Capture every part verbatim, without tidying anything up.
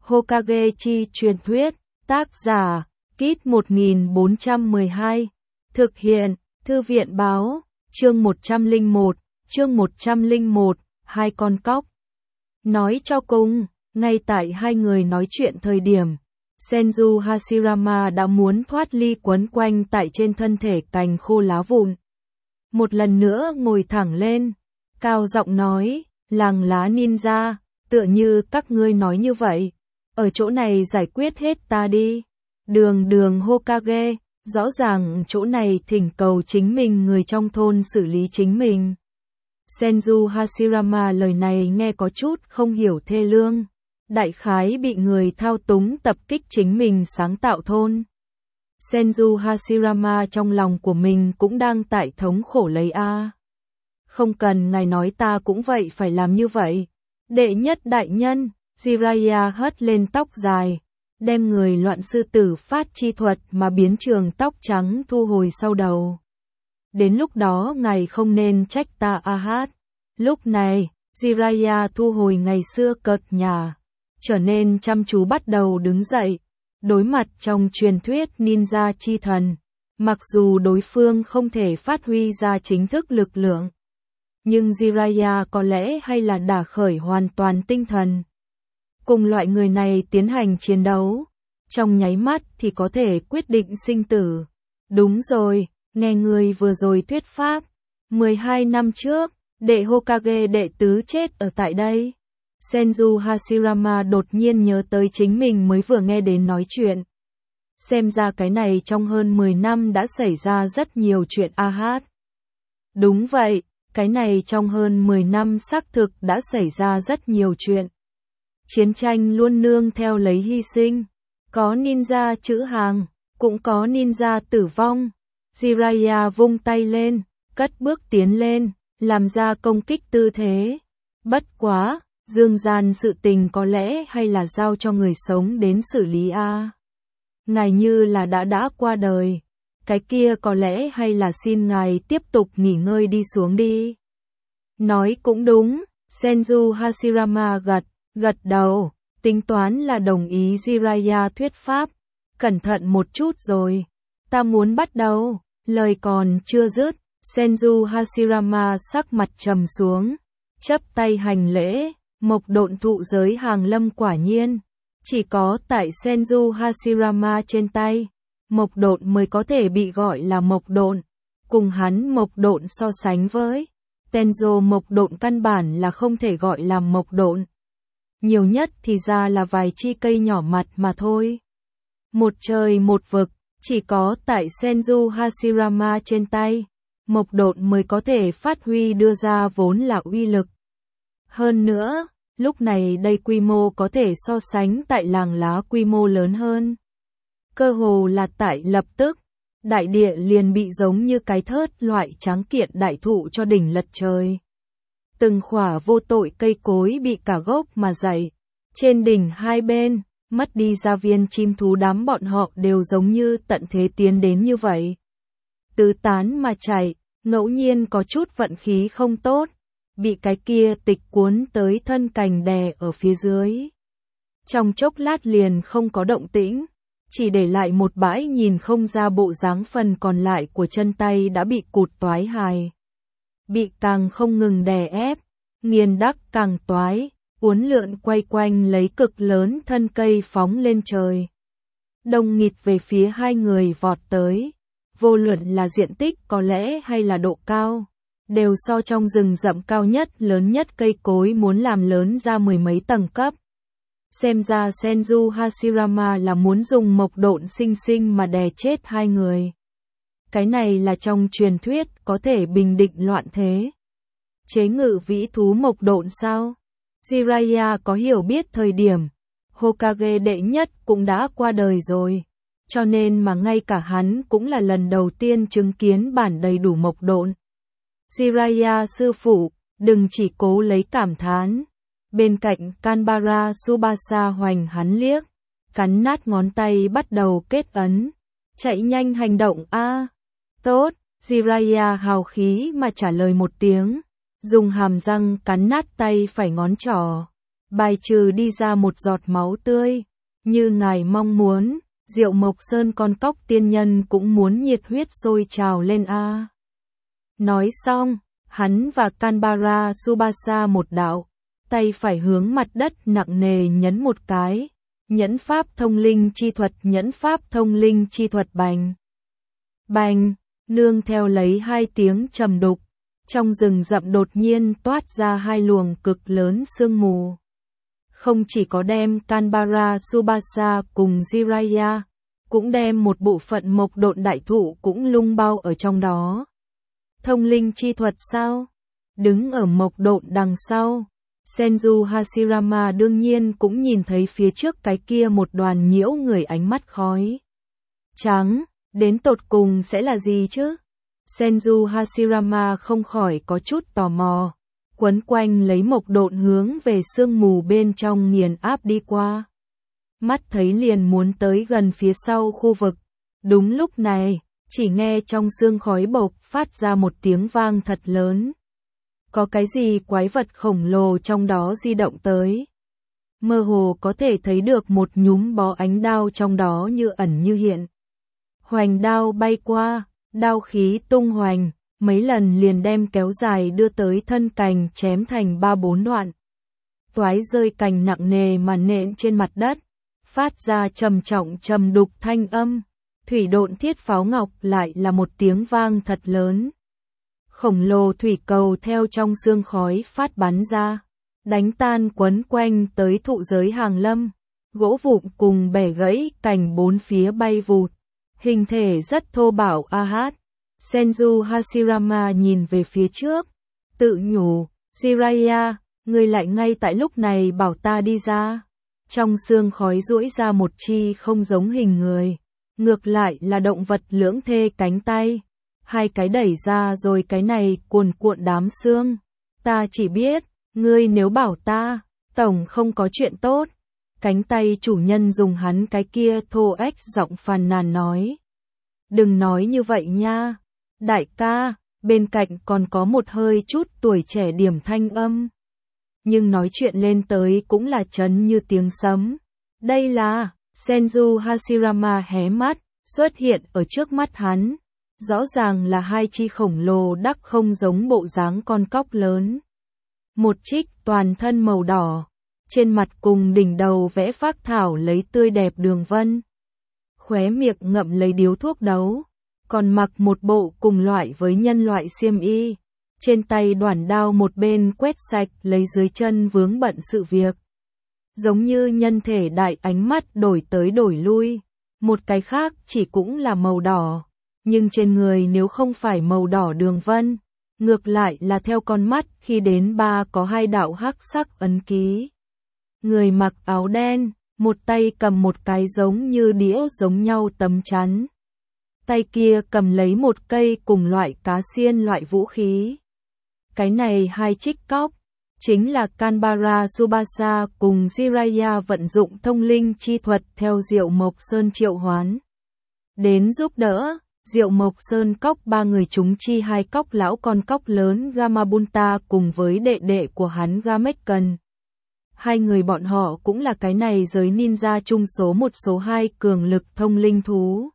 Hokage chi truyền thuyết, tác giả, Kit một nghìn bốn trăm mười hai, thực hiện, Thư viện báo, chương một trăm lẻ một, chương một trăm lẻ một, hai con cóc. Nói cho cùng, ngay tại hai người nói chuyện thời điểm, Senju Hashirama đã muốn thoát ly quấn quanh tại trên thân thể cành khô lá vụn. Một lần nữa ngồi thẳng lên, cao giọng nói, làng lá ninja, tựa như các ngươi nói như vậy, ở chỗ này giải quyết hết ta đi. Đường đường Hokage, rõ ràng chỗ này thỉnh cầu chính mình người trong thôn xử lý chính mình. Senju Hashirama lời này nghe có chút không hiểu thê lương. Đại khái bị người thao túng tập kích chính mình sáng tạo thôn. Senju Hashirama trong lòng của mình cũng đang tại thống khổ lấy a. Không cần ngài nói ta cũng vậy phải làm như vậy. Đệ nhất đại nhân, Jiraiya hất lên tóc dài, đem người loạn sư tử phát chi thuật mà biến trường tóc trắng thu hồi sau đầu. Đến lúc đó ngài không nên trách ta a hát. Lúc này, Jiraiya thu hồi ngày xưa cợt nhả, trở nên chăm chú bắt đầu đứng dậy, đối mặt trong truyền thuyết ninja chi thần. Mặc dù đối phương không thể phát huy ra chính thức lực lượng, nhưng Jiraiya có lẽ hay là đả khởi hoàn toàn tinh thần. Cùng loại người này tiến hành chiến đấu, trong nháy mắt thì có thể quyết định sinh tử. Đúng rồi, nghe người vừa rồi thuyết pháp, mười hai năm trước, đệ Hokage đệ tứ chết ở tại đây. Senju Hashirama đột nhiên nhớ tới chính mình mới vừa nghe đến nói chuyện. Xem ra cái này trong hơn mười năm đã xảy ra rất nhiều chuyện a hát. Đúng vậy, cái này trong hơn mười năm xác thực đã xảy ra rất nhiều chuyện. Chiến tranh luôn nương theo lấy hy sinh, có ninja chữ hàng, cũng có ninja tử vong. Jiraiya vung tay lên, cất bước tiến lên, làm ra công kích tư thế. Bất quá, dương gian sự tình có lẽ hay là giao cho người sống đến xử lý a. Ngài như là đã đã qua đời, cái kia có lẽ hay là xin ngài tiếp tục nghỉ ngơi đi xuống đi. Nói cũng đúng, Senju Hashirama gật, gật đầu, tính toán là đồng ý Jiraiya thuyết pháp. Cẩn thận một chút rồi, ta muốn bắt đầu. Lời còn chưa dứt, Senju Hashirama sắc mặt trầm xuống, chắp tay hành lễ. Mộc độn thụ giới hàng lâm quả nhiên, chỉ có tại Senju Hashirama trên tay, mộc độn mới có thể bị gọi là mộc độn. Cùng hắn mộc độn so sánh với Tenjo mộc độn căn bản là không thể gọi là mộc độn. Nhiều nhất thì ra là vài chi cây nhỏ mặt mà thôi. Một trời một vực, chỉ có tại Senju Hashirama trên tay, mộc độn mới có thể phát huy đưa ra vốn là uy lực. Hơn nữa, lúc này đây quy mô có thể so sánh tại làng lá quy mô lớn hơn. Cơ hồ là tại lập tức, đại địa liền bị giống như cái thớt loại tráng kiện đại thụ cho đỉnh lật trời. Từng khỏa vô tội cây cối bị cả gốc mà dày. Trên đỉnh hai bên, mất đi gia viên chim thú đám bọn họ đều giống như tận thế tiến đến như vậy. Tứ tán mà chạy, ngẫu nhiên có chút vận khí không tốt, bị cái kia tịch cuốn tới thân cành đè ở phía dưới. Trong chốc lát liền không có động tĩnh, chỉ để lại một bãi nhìn không ra bộ dáng, phần còn lại của chân tay đã bị cụt toái hài. Bị càng không ngừng đè ép, nghiền đắc càng toái, uốn lượn quay quanh lấy cực lớn thân cây phóng lên trời. Đông nghịt về phía hai người vọt tới, vô luận là diện tích có lẽ hay là độ cao, đều so trong rừng rậm cao nhất lớn nhất cây cối muốn làm lớn ra mười mấy tầng cấp. Xem ra Senju Hashirama là muốn dùng mộc độn sinh sinh mà đè chết hai người. Cái này là trong truyền thuyết có thể bình định loạn thế. Chế ngự vĩ thú mộc độn sao? Jiraiya có hiểu biết thời điểm Hokage đệ nhất cũng đã qua đời rồi, cho nên mà ngay cả hắn cũng là lần đầu tiên chứng kiến bản đầy đủ mộc độn. Jiraiya sư phụ, đừng chỉ cố lấy cảm thán. Bên cạnh Kanbara Tsubasa hoành hắn liếc, cắn nát ngón tay bắt đầu kết ấn. Chạy nhanh hành động a. À. Tốt, Jiraiya hào khí mà trả lời một tiếng, dùng hàm răng cắn nát tay phải ngón trỏ. bài trừ đi ra một giọt máu tươi, như ngài mong muốn, Diệu Mộc Sơn con cóc tiên nhân cũng muốn nhiệt huyết sôi trào lên a. Nói xong, hắn và Canberra Subasa một đạo, tay phải hướng mặt đất nặng nề nhấn một cái, nhẫn pháp thông linh chi thuật, nhẫn pháp thông linh chi thuật bành. Bành, nương theo lấy hai tiếng trầm đục, trong rừng rậm đột nhiên toát ra hai luồng cực lớn sương mù. Không chỉ có đem Canberra Subasa cùng Jiraiya, cũng đem một bộ phận mộc độn đại thụ cũng lung bao ở trong đó. Thông linh chi thuật sao? Đứng ở mộc độn đằng sau, Senju Hashirama đương nhiên cũng nhìn thấy phía trước cái kia một đoàn nhiễu người ánh mắt khói trắng, đến tột cùng sẽ là gì chứ? Senju Hashirama không khỏi có chút tò mò, quấn quanh lấy mộc độn hướng về sương mù bên trong nghiền áp đi qua. Mắt thấy liền muốn tới gần phía sau khu vực. Đúng lúc này, chỉ nghe trong sương khói bộc phát ra một tiếng vang thật lớn. Có cái gì quái vật khổng lồ trong đó di động tới. Mơ hồ có thể thấy được một nhúm bó ánh đao trong đó như ẩn như hiện. Hoành đao bay qua, đao khí tung hoành, mấy lần liền đem kéo dài đưa tới thân cành chém thành ba bốn đoạn. Toái rơi cành nặng nề mà nện trên mặt đất, phát ra trầm trọng trầm đục thanh âm. Thủy độn thiết pháo ngọc lại là một tiếng vang thật lớn. Khổng lồ thủy cầu theo trong sương khói phát bắn ra, đánh tan quấn quanh tới thụ giới hàng lâm, gỗ vụn cùng bẻ gãy cành bốn phía bay vụt, hình thể rất thô bạo a hát. Senju Hashirama nhìn về phía trước, tự nhủ, Jiraiya, ngươi lại ngay tại lúc này bảo ta đi ra. Trong sương khói duỗi ra một chi không giống hình người, ngược lại là động vật lưỡng thê cánh tay. Hai cái đẩy ra rồi cái này cuồn cuộn đám sương. Ta chỉ biết, ngươi nếu bảo ta, tổng không có chuyện tốt. Cánh tay chủ nhân dùng hắn cái kia thô ếch giọng phàn nàn nói. Đừng nói như vậy nha. Đại ca, bên cạnh còn có một hơi chút tuổi trẻ điểm thanh âm. Nhưng nói chuyện lên tới cũng là chấn như tiếng sấm. Đây là, Senju Hashirama hé mắt, xuất hiện ở trước mắt hắn. Rõ ràng là hai chi khổng lồ đắc không giống bộ dáng con cóc lớn. Một trích toàn thân màu đỏ, trên mặt cùng đỉnh đầu vẽ phác thảo lấy tươi đẹp đường vân. Khóe miệng ngậm lấy điếu thuốc đấu, còn mặc một bộ cùng loại với nhân loại xiêm y. Trên tay đoản đao một bên quét sạch lấy dưới chân vướng bận sự việc. Giống như nhân thể đại ánh mắt đổi tới đổi lui, một cái khác chỉ cũng là màu đỏ. Nhưng trên người nếu không phải màu đỏ đường vân, ngược lại là theo con mắt khi đến ba có hai đạo hắc sắc ấn ký. Người mặc áo đen, một tay cầm một cái giống như đĩa giống nhau tấm chắn. Tay kia cầm lấy một cây cùng loại cá xiên loại vũ khí. Cái này hai trích cóc, chính là Canberra Subasa cùng Jiraiya vận dụng thông linh chi thuật theo Diệu Mộc Sơn triệu hoán. Đến giúp đỡ. Diệu Mộc Sơn cóc ba người chúng chi hai cóc lão con cóc lớn Gamabunta cùng với đệ đệ của hắn Gamekken. Hai người bọn họ cũng là cái này giới ninja chung số một số hai cường lực thông linh thú.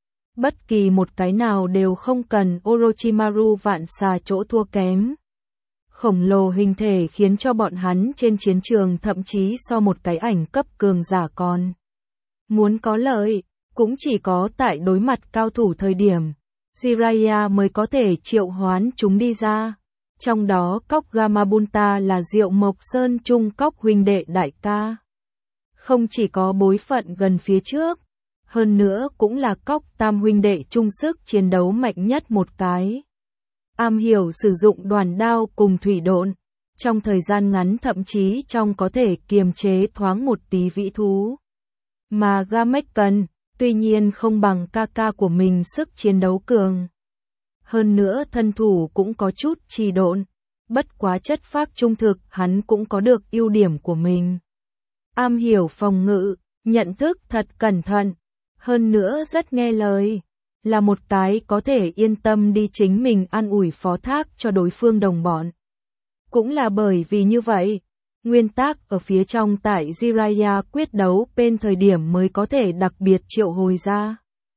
Bất kỳ một cái nào đều không cần Orochimaru vạn xà chỗ thua kém. Khổng lồ hình thể khiến cho bọn hắn trên chiến trường thậm chí so một cái ảnh cấp cường giả còn. Muốn có lợi. Cũng chỉ có tại đối mặt cao thủ thời điểm, Jiraiya mới có thể triệu hoán chúng đi ra. Trong đó cóc Gamabunta là Diệu Mộc Sơn Trung cóc huynh đệ đại ca. Không chỉ có bối phận gần phía trước, hơn nữa cũng là cóc tam huynh đệ chung sức chiến đấu mạnh nhất một cái. Am hiểu sử dụng đoàn đao cùng thủy độn, trong thời gian ngắn thậm chí trong có thể kiềm chế thoáng một tí vĩ thú. Mà Gamekken tuy nhiên không bằng ca ca của mình sức chiến đấu cường. Hơn nữa thân thủ cũng có chút trì độn, bất quá chất phác trung thực hắn cũng có được ưu điểm của mình. Am hiểu phòng ngự, nhận thức thật cẩn thận, hơn nữa rất nghe lời, là một cái có thể yên tâm đi chính mình an ủi phó thác cho đối phương đồng bọn. Cũng là bởi vì như vậy, Nguyên tắc ở phía trong tại Jiraiya quyết đấu bên thời điểm mới có thể đặc biệt triệu hồi ra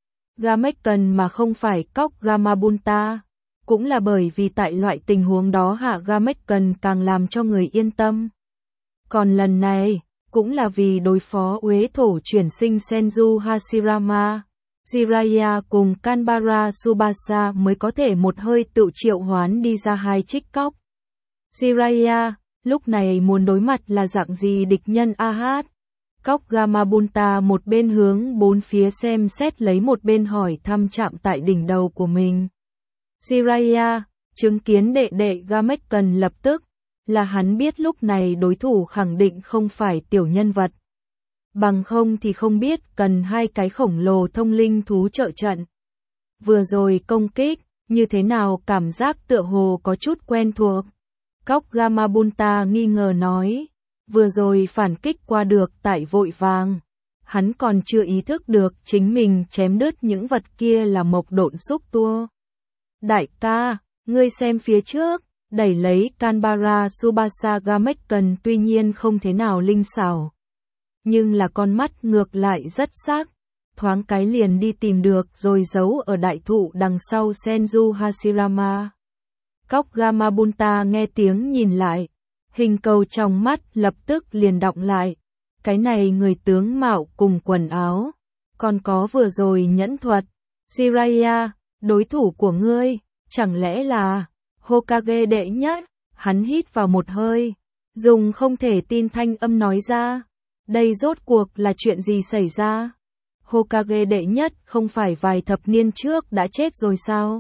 Gameken mà không phải cóc Gamabunta. Cũng là bởi vì tại loại tình huống đó hạ Gameken càng làm cho người yên tâm. Còn lần này, cũng là vì đối phó uế thổ chuyển sinh Senju Hashirama, Jiraiya cùng Kanbara Tsubasa mới có thể một hơi tự triệu hoán đi ra hai trích cóc. Jiraiya, lúc này muốn đối mặt là dạng gì địch nhân a hát? Cóc Gamabunta một bên hướng bốn phía xem xét lấy một bên hỏi thăm chạm tại đỉnh đầu của mình. Jiraiya, chứng kiến đệ đệ Gameken lập tức, là hắn biết lúc này đối thủ khẳng định không phải tiểu nhân vật. Bằng không thì không biết cần hai cái khổng lồ thông linh thú trợ trận. Vừa rồi công kích, như thế nào cảm giác tựa hồ có chút quen thuộc. Cóc Gamabunta nghi ngờ nói, vừa rồi phản kích qua được tại vội vàng. Hắn còn chưa ý thức được chính mình chém đứt những vật kia là mộc độn xúc tua. Đại ca, ngươi xem phía trước, đẩy lấy Kanbara Tsubasa Gameken tuy nhiên không thế nào linh xảo. Nhưng là con mắt ngược lại rất sắc, thoáng cái liền đi tìm được rồi giấu ở đại thụ đằng sau Senju Hashirama. Cóc Gamabunta nghe tiếng nhìn lại, hình cầu trong mắt lập tức liền đọng lại. Cái này người tướng mạo cùng quần áo, còn có vừa rồi nhẫn thuật. Jiraiya, đối thủ của ngươi, chẳng lẽ là Hokage đệ nhất? Hắn hít vào một hơi, dùng không thể tin thanh âm nói ra. Đây rốt cuộc là chuyện gì xảy ra? Hokage đệ nhất không phải vài thập niên trước đã chết rồi sao?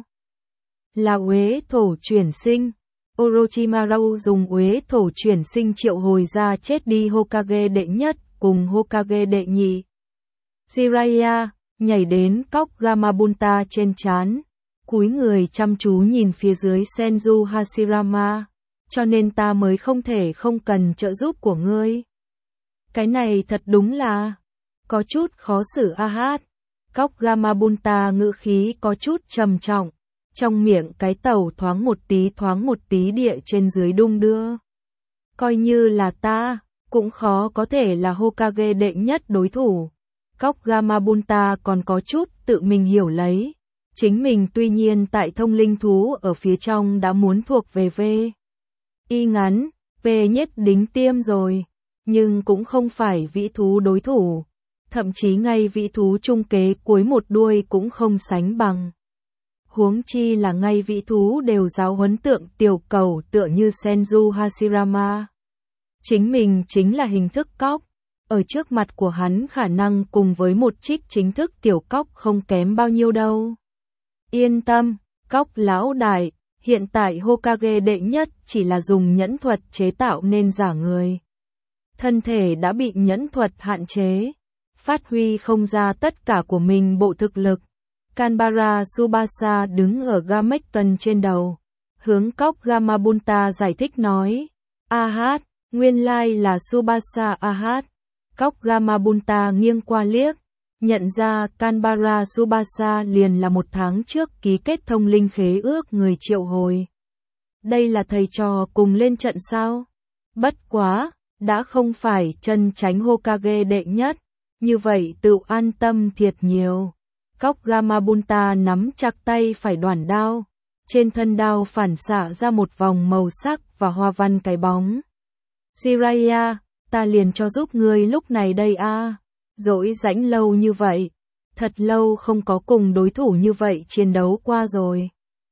Là uế thổ chuyển sinh. Orochimaru dùng uế thổ chuyển sinh triệu hồi ra chết đi Hokage đệ nhất cùng Hokage đệ nhị. Jiraiya nhảy đến cóc Gamabunta trên trán, cúi người chăm chú nhìn phía dưới Senju Hashirama, cho nên ta mới không thể không cần trợ giúp của ngươi. Cái này thật đúng là có chút khó xử a hát. Cóc Gamabunta ngữ khí có chút trầm trọng, trong miệng cái tàu thoáng một tí thoáng một tí địa trên dưới đung đưa. Coi như là ta, cũng khó có thể là Hokage đệ nhất đối thủ. Cóc Gamabunta còn có chút tự mình hiểu lấy. Chính mình tuy nhiên tại thông linh thú ở phía trong đã muốn thuộc về V. Y ngắn, V nhất đính tiêm rồi. Nhưng cũng không phải vĩ thú đối thủ. Thậm chí ngay vĩ thú trung kế cuối một đuôi cũng không sánh bằng. Huống chi là ngay vĩ thú đều giáo huấn tượng tiểu cầu tựa như Senju Hashirama. Chính mình chính là hình thức cóc. Ở trước mặt của hắn khả năng cùng với một trích chính thức tiểu cóc không kém bao nhiêu đâu. Yên tâm, cóc lão đại, hiện tại Hokage đệ nhất chỉ là dùng nhẫn thuật chế tạo nên giả người. Thân thể đã bị nhẫn thuật hạn chế, phát huy không ra tất cả của mình bộ thực lực. Kanbara Tsubasa đứng ở Gameken trên đầu, hướng cóc Gamabunta giải thích nói, a hát, nguyên lai là Tsubasa a hát. Cóc Gamabunta nghiêng qua liếc, nhận ra Kanbara Tsubasa liền là một tháng trước ký kết thông linh khế ước người triệu hồi. Đây là thầy trò cùng lên trận sao? Bất quá, đã không phải chân tránh Hokage đệ nhất, như vậy tự an tâm thiệt nhiều. Cóc Gamabunta nắm chặt tay phải đoản đao, trên thân đao phản xạ ra một vòng màu sắc và hoa văn cái bóng. Jiraiya, ta liền cho giúp ngươi lúc này đây a. À. Dỗi rãnh lâu như vậy, thật lâu không có cùng đối thủ như vậy chiến đấu qua rồi.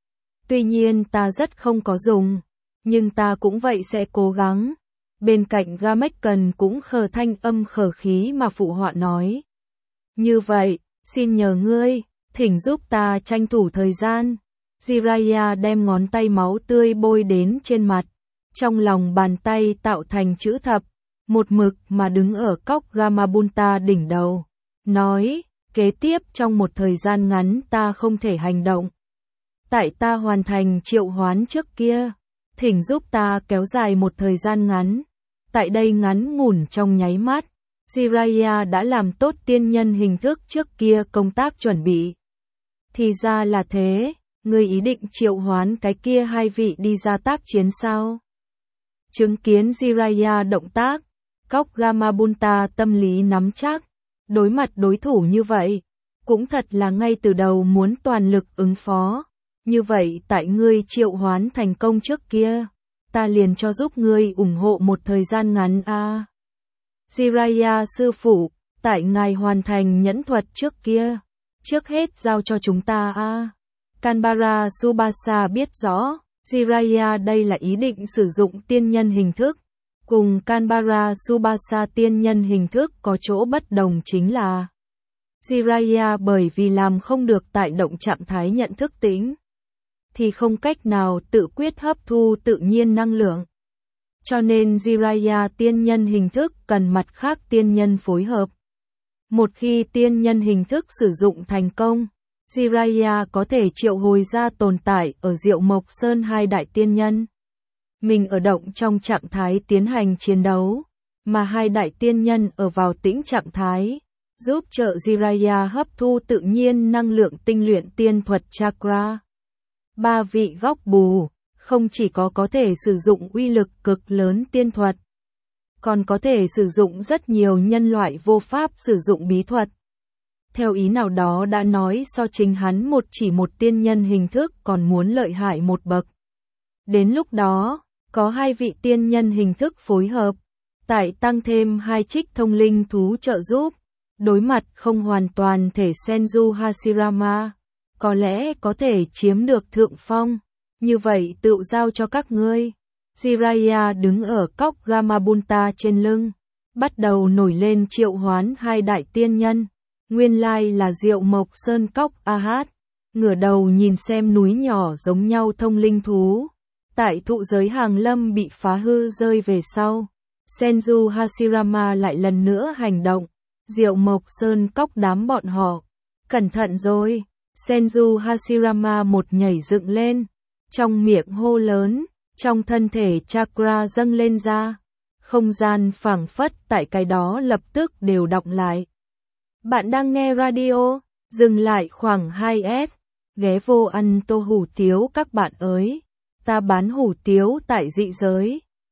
Tuy nhiên ta rất không có dùng, nhưng ta cũng vậy sẽ cố gắng. Bên cạnh Gameken cũng khờ thanh âm khờ khí mà phụ họa nói. Như vậy, xin nhờ ngươi, thỉnh giúp ta tranh thủ thời gian. Jiraiya đem ngón tay máu tươi bôi đến trên mặt, trong lòng bàn tay tạo thành chữ thập, một mực mà đứng ở cóc Gamabunta đỉnh đầu. Nói, kế tiếp trong một thời gian ngắn ta không thể hành động. Tại ta hoàn thành triệu hoán trước kia, thỉnh giúp ta kéo dài một thời gian ngắn. Tại đây ngắn ngủn trong nháy mắt, Jiraiya đã làm tốt tiên nhân hình thức trước kia công tác chuẩn bị. Thì ra là thế, ngươi ý định triệu hoán cái kia hai vị đi ra tác chiến sao? Chứng kiến Jiraiya động tác, Cóc Gamabunta tâm lý nắm chắc, đối mặt đối thủ như vậy, cũng thật là ngay từ đầu muốn toàn lực ứng phó. Như vậy tại ngươi triệu hoán thành công trước kia, ta liền cho giúp ngươi ủng hộ một thời gian ngắn a. À. Jiraiya sư phụ, tại ngài hoàn thành nhẫn thuật trước kia, trước hết giao cho chúng ta a. À. Kanbara Tsubasa biết rõ, Jiraiya đây là ý định sử dụng tiên nhân hình thức. Cùng Kanbara Tsubasa tiên nhân hình thức có chỗ bất đồng chính là Jiraiya bởi vì làm không được tại động trạng thái nhận thức tính, thì không cách nào tự quyết hấp thu tự nhiên năng lượng. Cho nên Jiraiya tiên nhân hình thức cần mặt khác tiên nhân phối hợp. Một khi tiên nhân hình thức sử dụng thành công, Jiraiya có thể triệu hồi ra tồn tại ở Diệu Mộc Sơn hai đại tiên nhân. Mình ở động trong trạng thái tiến hành chiến đấu, mà hai đại tiên nhân ở vào tĩnh trạng thái, giúp trợ Jiraiya hấp thu tự nhiên năng lượng tinh luyện tiên thuật chakra. Ba vị góc bù, không chỉ có có thể sử dụng uy lực cực lớn tiên thuật, còn có thể sử dụng rất nhiều nhân loại vô pháp sử dụng bí thuật. Theo ý nào đó đã nói so chính hắn một chỉ một tiên nhân hình thức còn muốn lợi hại một bậc. Đến lúc đó, có hai vị tiên nhân hình thức phối hợp, tại tăng thêm hai trích thông linh thú trợ giúp, đối mặt không hoàn toàn thể Senju Hashirama, có lẽ có thể chiếm được thượng phong, như vậy tự giao cho các ngươi. Jiraiya đứng ở Cóc Gamabunta trên lưng, bắt đầu nổi lên triệu hoán hai đại tiên nhân, nguyên lai là Diệu Mộc Sơn Cóc a hát, ngửa đầu nhìn xem núi nhỏ giống nhau thông linh thú. Tại thụ giới hàng lâm bị phá hư rơi về sau, Senju Hashirama lại lần nữa hành động, Diệu Mộc Sơn Cóc đám bọn họ. Cẩn thận rồi, Senju Hashirama một nhảy dựng lên, trong miệng hô lớn, trong thân thể chakra dâng lên ra, không gian phảng phất tại cái đó lập tức đều đọng lại. Bạn đang nghe radio, dừng lại khoảng hai s, ghé vô ăn tô hủ tiếu các bạn ơi. Ta bán hủ tiếu tại dị giới,